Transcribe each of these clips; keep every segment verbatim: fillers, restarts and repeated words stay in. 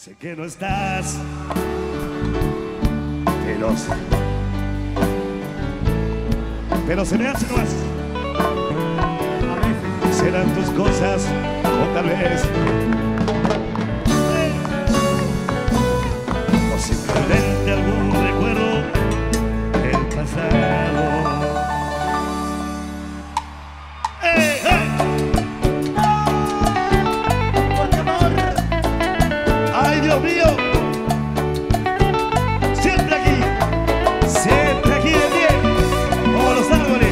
Sé que no estás, pero sé, pero se me hace más. Serán tus cosas o tal vez o simplemente algún recuerdo del pasado. ¡Hey, hey! ¡Ay, Dios mío! Siempre aquí, siempre aquí de pie, como los árboles.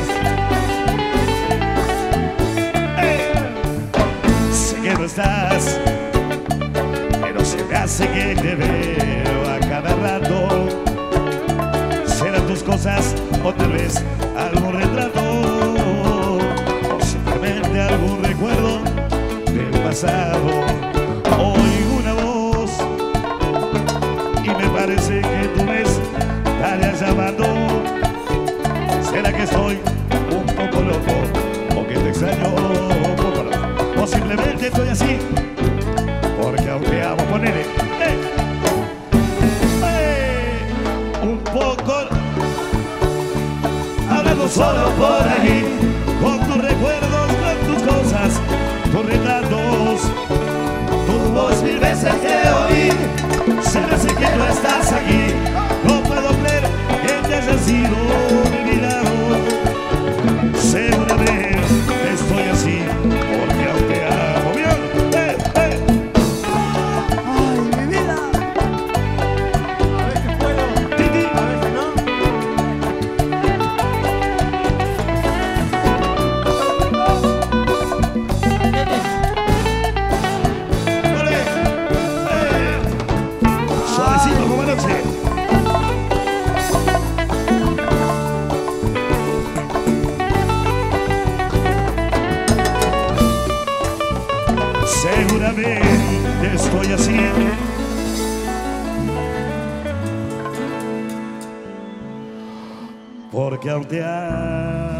¡Hey! Sé que no estás, pero se me hace que te veo a cada rato. Serán tus cosas o tal vez algún retrato o simplemente algún recuerdo del pasado. Oigo una voz y me parece que tú me estarías llamando. ¿Será que estoy un poco loco o que te extraño un poco loco? O simplemente estoy así porque aún te amo. Ponele ¡eh! ¡Eh! Un poco hablando solo por ahí, con tus recuerdos, con tus cosas, tus retratos, tu voz mil veces que oí. Se me hace que no estás aquí, no puedo creer que te hayas sido olvidado. Seguramente estoy así porque aún te amo. Bien, eh, eh. ¡Ay, mi vida! A veces puedo, Titi. a veces no. Ole, eh. Suavecito como anoche. Seguramente estoy así porque aún te amo.